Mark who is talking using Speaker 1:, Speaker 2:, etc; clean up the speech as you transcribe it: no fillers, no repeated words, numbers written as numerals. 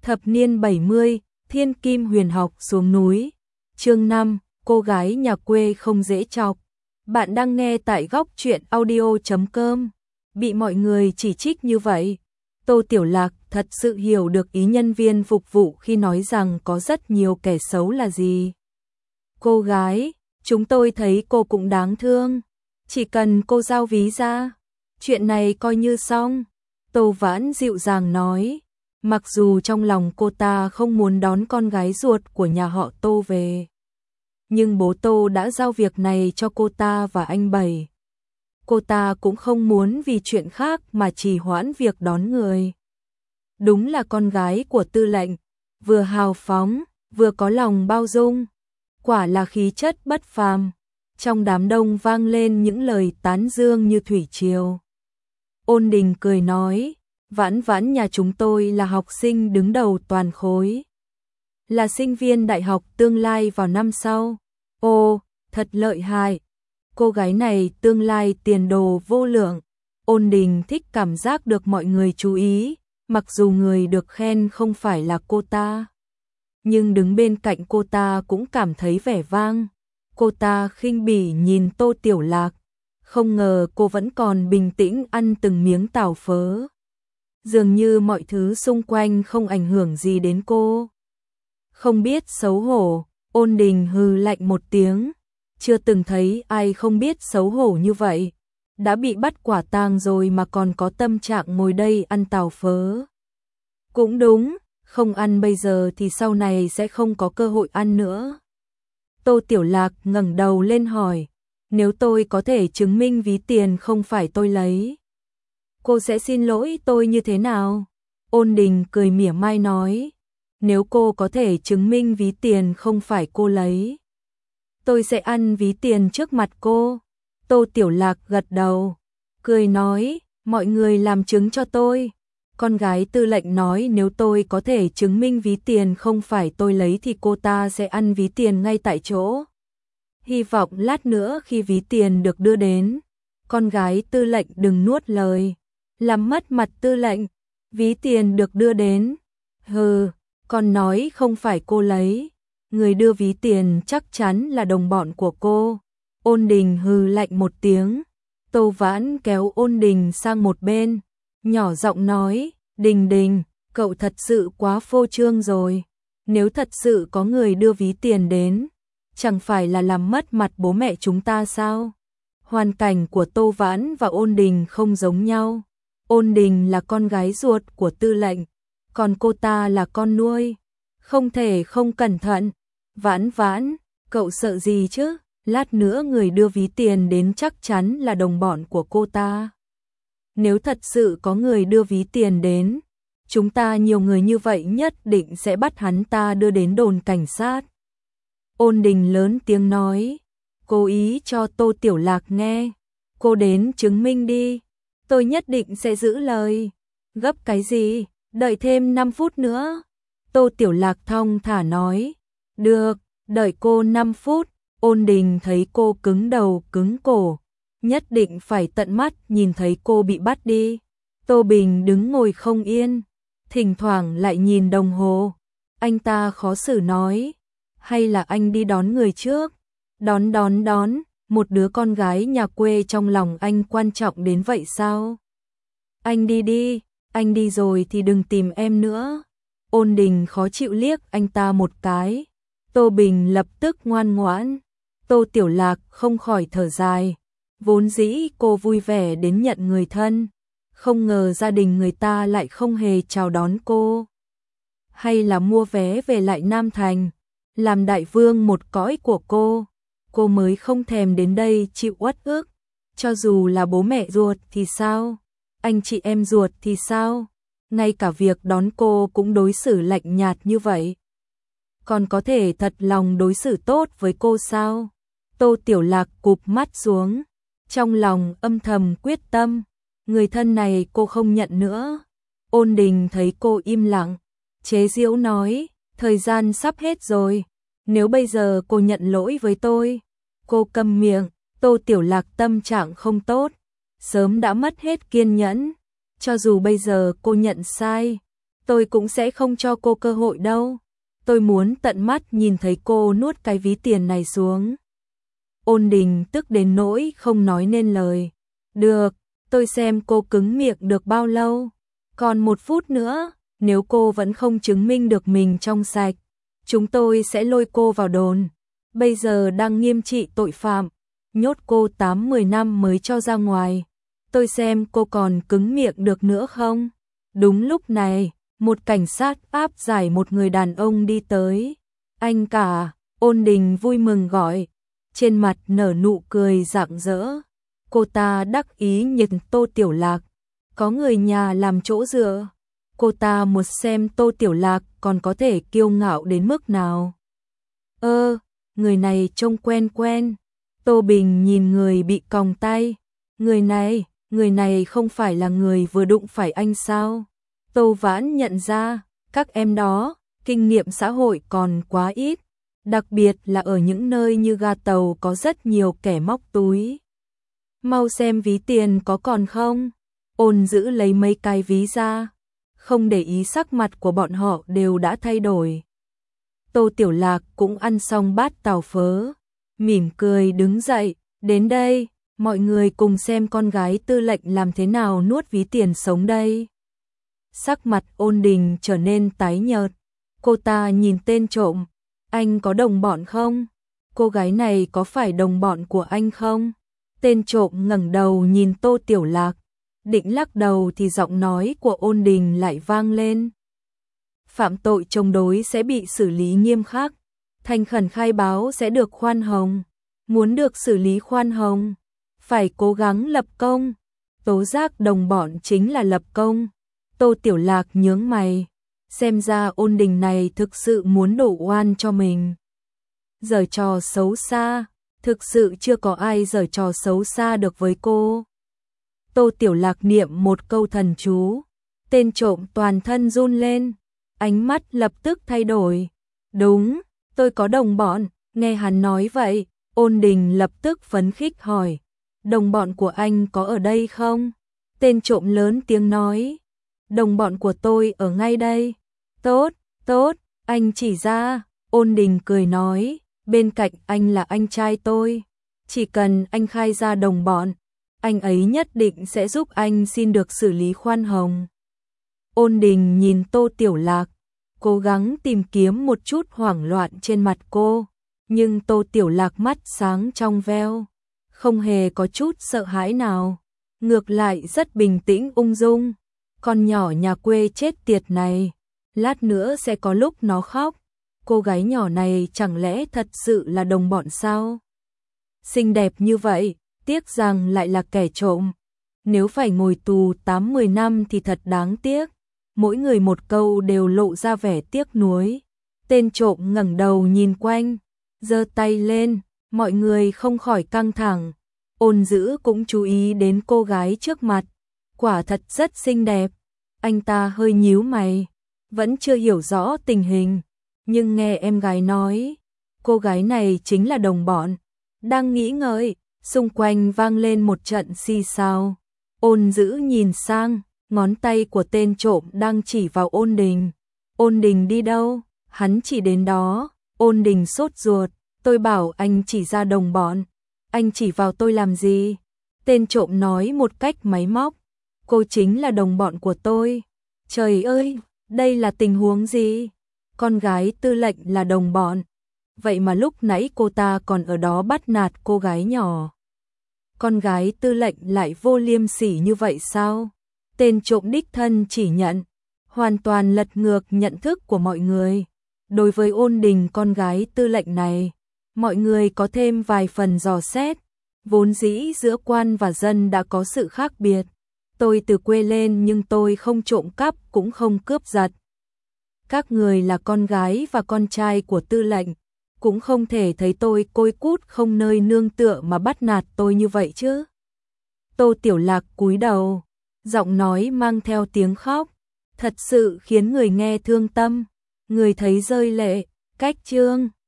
Speaker 1: Thập niên 70, thiên kim huyền học xuống núi. Chương 5, cô gái nhà quê không dễ chọc. Bạn đang nghe tại góc truyện audio.com. Bị mọi người chỉ trích như vậy, Tô Tiểu Lạc thật sự hiểu được ý nhân viên phục vụ khi nói rằng có rất nhiều kẻ xấu là gì. Cô gái, chúng tôi thấy cô cũng đáng thương. Chỉ cần cô giao ví ra, chuyện này coi như xong. Tô Vãn dịu dàng nói. Mặc dù trong lòng cô ta không muốn đón con gái ruột của nhà họ Tô về, nhưng bố Tô đã giao việc này cho cô ta và anh Bảy. Cô ta cũng không muốn vì chuyện khác mà trì hoãn việc đón người. Đúng là con gái của tư lệnh, vừa hào phóng, vừa có lòng bao dung. Quả là khí chất bất phàm. Trong đám đông vang lên những lời tán dương như thủy triều. Ôn Đình cười nói, Vãn Vãn nhà chúng tôi là học sinh đứng đầu toàn khối, là sinh viên đại học tương lai vào năm sau. Ồ, thật lợi hại. Cô gái này tương lai tiền đồ vô lượng. Ôn Đình thích cảm giác được mọi người chú ý, mặc dù người được khen không phải là cô ta, nhưng đứng bên cạnh cô ta cũng cảm thấy vẻ vang. Cô ta khinh bỉ nhìn Tô Tiểu Lạc, không ngờ cô vẫn còn bình tĩnh ăn từng miếng tàu phớ. Dường như mọi thứ xung quanh không ảnh hưởng gì đến cô. Không biết xấu hổ, Ôn Đình hừ lạnh một tiếng. Chưa từng thấy ai không biết xấu hổ như vậy. Đã bị bắt quả tang rồi mà còn có tâm trạng ngồi đây ăn tàu phớ. Cũng đúng, không ăn bây giờ thì sau này sẽ không có cơ hội ăn nữa. Tô Tiểu Lạc ngẩng đầu lên hỏi, nếu tôi có thể chứng minh ví tiền không phải tôi lấy, cô sẽ xin lỗi tôi như thế nào? Ôn Đình cười mỉa mai nói, nếu cô có thể chứng minh ví tiền không phải cô lấy, tôi sẽ ăn ví tiền trước mặt cô. Tô Tiểu Lạc gật đầu, cười nói, mọi người làm chứng cho tôi. Con gái tư lệnh nói nếu tôi có thể chứng minh ví tiền không phải tôi lấy thì cô ta sẽ ăn ví tiền ngay tại chỗ. Hy vọng lát nữa khi ví tiền được đưa đến, con gái tư lệnh đừng nuốt lời, làm mất mặt tư lệnh. Ví tiền được đưa đến. Hừ, còn nói không phải cô lấy. Người đưa ví tiền chắc chắn là đồng bọn của cô. Ôn Đình hừ lạnh một tiếng. Tô Vãn kéo Ôn Đình sang một bên, nhỏ giọng nói, Đình Đình, cậu thật sự quá phô trương rồi. Nếu thật sự có người đưa ví tiền đến, chẳng phải là làm mất mặt bố mẹ chúng ta sao? Hoàn cảnh của Tô Vãn và Ôn Đình không giống nhau. Ôn Đình là con gái ruột của tư lệnh, còn cô ta là con nuôi. Không thể không cẩn thận. Vãn Vãn, cậu sợ gì chứ? Lát nữa người đưa ví tiền đến chắc chắn là đồng bọn của cô ta. Nếu thật sự có người đưa ví tiền đến, chúng ta nhiều người như vậy nhất định sẽ bắt hắn ta đưa đến đồn cảnh sát. Ôn Đình lớn tiếng nói, cố ý cho Tô Tiểu Lạc nghe. Cô đến chứng minh đi, tôi nhất định sẽ giữ lời. Gấp cái gì, đợi thêm 5 phút nữa. Tô Tiểu Lạc thong thả nói, được, đợi cô 5 phút. Ôn Đình thấy cô cứng đầu cứng cổ, nhất định phải tận mắt nhìn thấy cô bị bắt đi. Tô Bình đứng ngồi không yên, thỉnh thoảng lại nhìn đồng hồ. Anh ta khó xử nói, hay là anh đi đón người trước? Đón, một đứa con gái nhà quê trong lòng anh quan trọng đến vậy sao? Anh đi đi, anh đi rồi thì đừng tìm em nữa. Ôn Đình khó chịu liếc anh ta một cái. Tô Bình lập tức ngoan ngoãn. Tô Tiểu Lạc không khỏi thở dài. Vốn dĩ cô vui vẻ đến nhận người thân, không ngờ gia đình người ta lại không hề chào đón cô. Hay là mua vé về lại Nam Thành, làm đại vương một cõi của cô mới không thèm đến đây chịu uất ức. Cho dù là bố mẹ ruột thì sao? Anh chị em ruột thì sao? Ngay cả việc đón cô cũng đối xử lạnh nhạt như vậy. Còn có thể thật lòng đối xử tốt với cô sao? Tô Tiểu Lạc cụp mắt xuống, trong lòng âm thầm quyết tâm, người thân này cô không nhận nữa. Ôn Đình thấy cô im lặng, chế giễu nói, thời gian sắp hết rồi, nếu bây giờ cô nhận lỗi với tôi, cô câm miệng. Tô Tiểu Lạc tâm trạng không tốt, sớm đã mất hết kiên nhẫn. Cho dù bây giờ cô nhận sai, tôi cũng sẽ không cho cô cơ hội đâu. Tôi muốn tận mắt nhìn thấy cô nuốt cái ví tiền này xuống. Ôn Đình tức đến nỗi không nói nên lời. Được, tôi xem cô cứng miệng được bao lâu. Còn 1 phút nữa, nếu cô vẫn không chứng minh được mình trong sạch, chúng tôi sẽ lôi cô vào đồn. Bây giờ đang nghiêm trị tội phạm, nhốt cô 8-10 năm mới cho ra ngoài. Tôi xem cô còn cứng miệng được nữa không? Đúng lúc này, một cảnh sát áp giải một người đàn ông đi tới. Anh cả, Ôn Đình vui mừng gọi, trên mặt nở nụ cười rạng rỡ. Cô ta đắc ý nhìn Tô Tiểu Lạc, có người nhà làm chỗ dựa. Cô ta muốn xem Tô Tiểu Lạc còn có thể kiêu ngạo đến mức nào. Người này trông quen quen. Tô Bình nhìn người bị còng tay. Người này không phải là người vừa đụng phải anh sao? Tô Vãn nhận ra, các em đó, kinh nghiệm xã hội còn quá ít, đặc biệt là ở những nơi như ga tàu có rất nhiều kẻ móc túi. Mau xem ví tiền có còn không? Ôn Dữ lấy mấy cái ví ra, không để ý sắc mặt của bọn họ đều đã thay đổi. Tô Tiểu Lạc cũng ăn xong bát tàu phớ, mỉm cười đứng dậy, đến đây, mọi người cùng xem con gái tư lệnh làm thế nào nuốt ví tiền sống đây. Sắc mặt Ôn Đình trở nên tái nhợt, cô ta nhìn tên trộm, anh có đồng bọn không? Cô gái này có phải đồng bọn của anh không? Tên trộm ngẩng đầu nhìn Tô Tiểu Lạc, định lắc đầu thì giọng nói của Ôn Đình lại vang lên. Phạm tội chống đối sẽ bị xử lý nghiêm khắc, thành khẩn khai báo sẽ được khoan hồng. Muốn được xử lý khoan hồng, phải cố gắng lập công. Tố giác đồng bọn chính là lập công. Tô Tiểu Lạc nhướng mày, xem ra Ôn Đình này thực sự muốn đổ oan cho mình. Giở trò xấu xa, thực sự chưa có ai giở trò xấu xa được với cô. Tô Tiểu Lạc niệm một câu thần chú, tên trộm toàn thân run lên, ánh mắt lập tức thay đổi. Đúng, tôi có đồng bọn. Nghe hắn nói vậy, Ôn Đình lập tức phấn khích hỏi, đồng bọn của anh có ở đây không? Tên trộm lớn tiếng nói, đồng bọn của tôi ở ngay đây. Tốt, tốt, anh chỉ ra. Ôn Đình cười nói, bên cạnh anh là anh trai tôi, chỉ cần anh khai ra đồng bọn, anh ấy nhất định sẽ giúp anh xin được xử lý khoan hồng. Ôn Đình nhìn Tô Tiểu Lạc, cố gắng tìm kiếm một chút hoảng loạn trên mặt cô, nhưng Tô Tiểu Lạc mắt sáng trong veo, không hề có chút sợ hãi nào, ngược lại rất bình tĩnh ung dung. Con nhỏ nhà quê chết tiệt này, lát nữa sẽ có lúc nó khóc. Cô gái nhỏ này chẳng lẽ thật sự là đồng bọn sao? Xinh đẹp như vậy, tiếc rằng lại là kẻ trộm. Nếu phải ngồi tù 8-10 năm thì thật đáng tiếc. Mỗi người một câu đều lộ ra vẻ tiếc nuối. Tên trộm ngẩng đầu nhìn quanh, giơ tay lên, mọi người không khỏi căng thẳng. Ôn Dữ cũng chú ý đến cô gái trước mặt, quả thật rất xinh đẹp. Anh ta hơi nhíu mày, vẫn chưa hiểu rõ tình hình, nhưng nghe em gái nói, cô gái này chính là đồng bọn. Đang nghĩ ngợi, xung quanh vang lên một trận xì xào. Ôn Dữ nhìn sang, ngón tay của tên trộm đang chỉ vào Ôn Đình. Ôn Đình đi đâu? Hắn chỉ đến đó. Ôn Đình sốt ruột, tôi bảo anh chỉ ra đồng bọn, anh chỉ vào tôi làm gì? Tên trộm nói một cách máy móc, cô chính là đồng bọn của tôi. Trời ơi, đây là tình huống gì? Con gái tư lệnh là đồng bọn, vậy mà lúc nãy cô ta còn ở đó bắt nạt cô gái nhỏ. Con gái tư lệnh lại vô liêm sỉ như vậy sao? Tên trộm đích thân chỉ nhận, hoàn toàn lật ngược nhận thức của mọi người. Đối với Ôn Đình con gái tư lệnh này, mọi người có thêm vài phần dò xét. Vốn dĩ giữa quan và dân đã có sự khác biệt. Tôi từ quê lên nhưng tôi không trộm cắp cũng không cướp giật. Các người là con gái và con trai của tư lệnh, cũng không thể thấy tôi côi cút không nơi nương tựa mà bắt nạt tôi như vậy chứ. Tô Tiểu Lạc cúi đầu, giọng nói mang theo tiếng khóc, thật sự khiến người nghe thương tâm, người thấy rơi lệ. Cách chương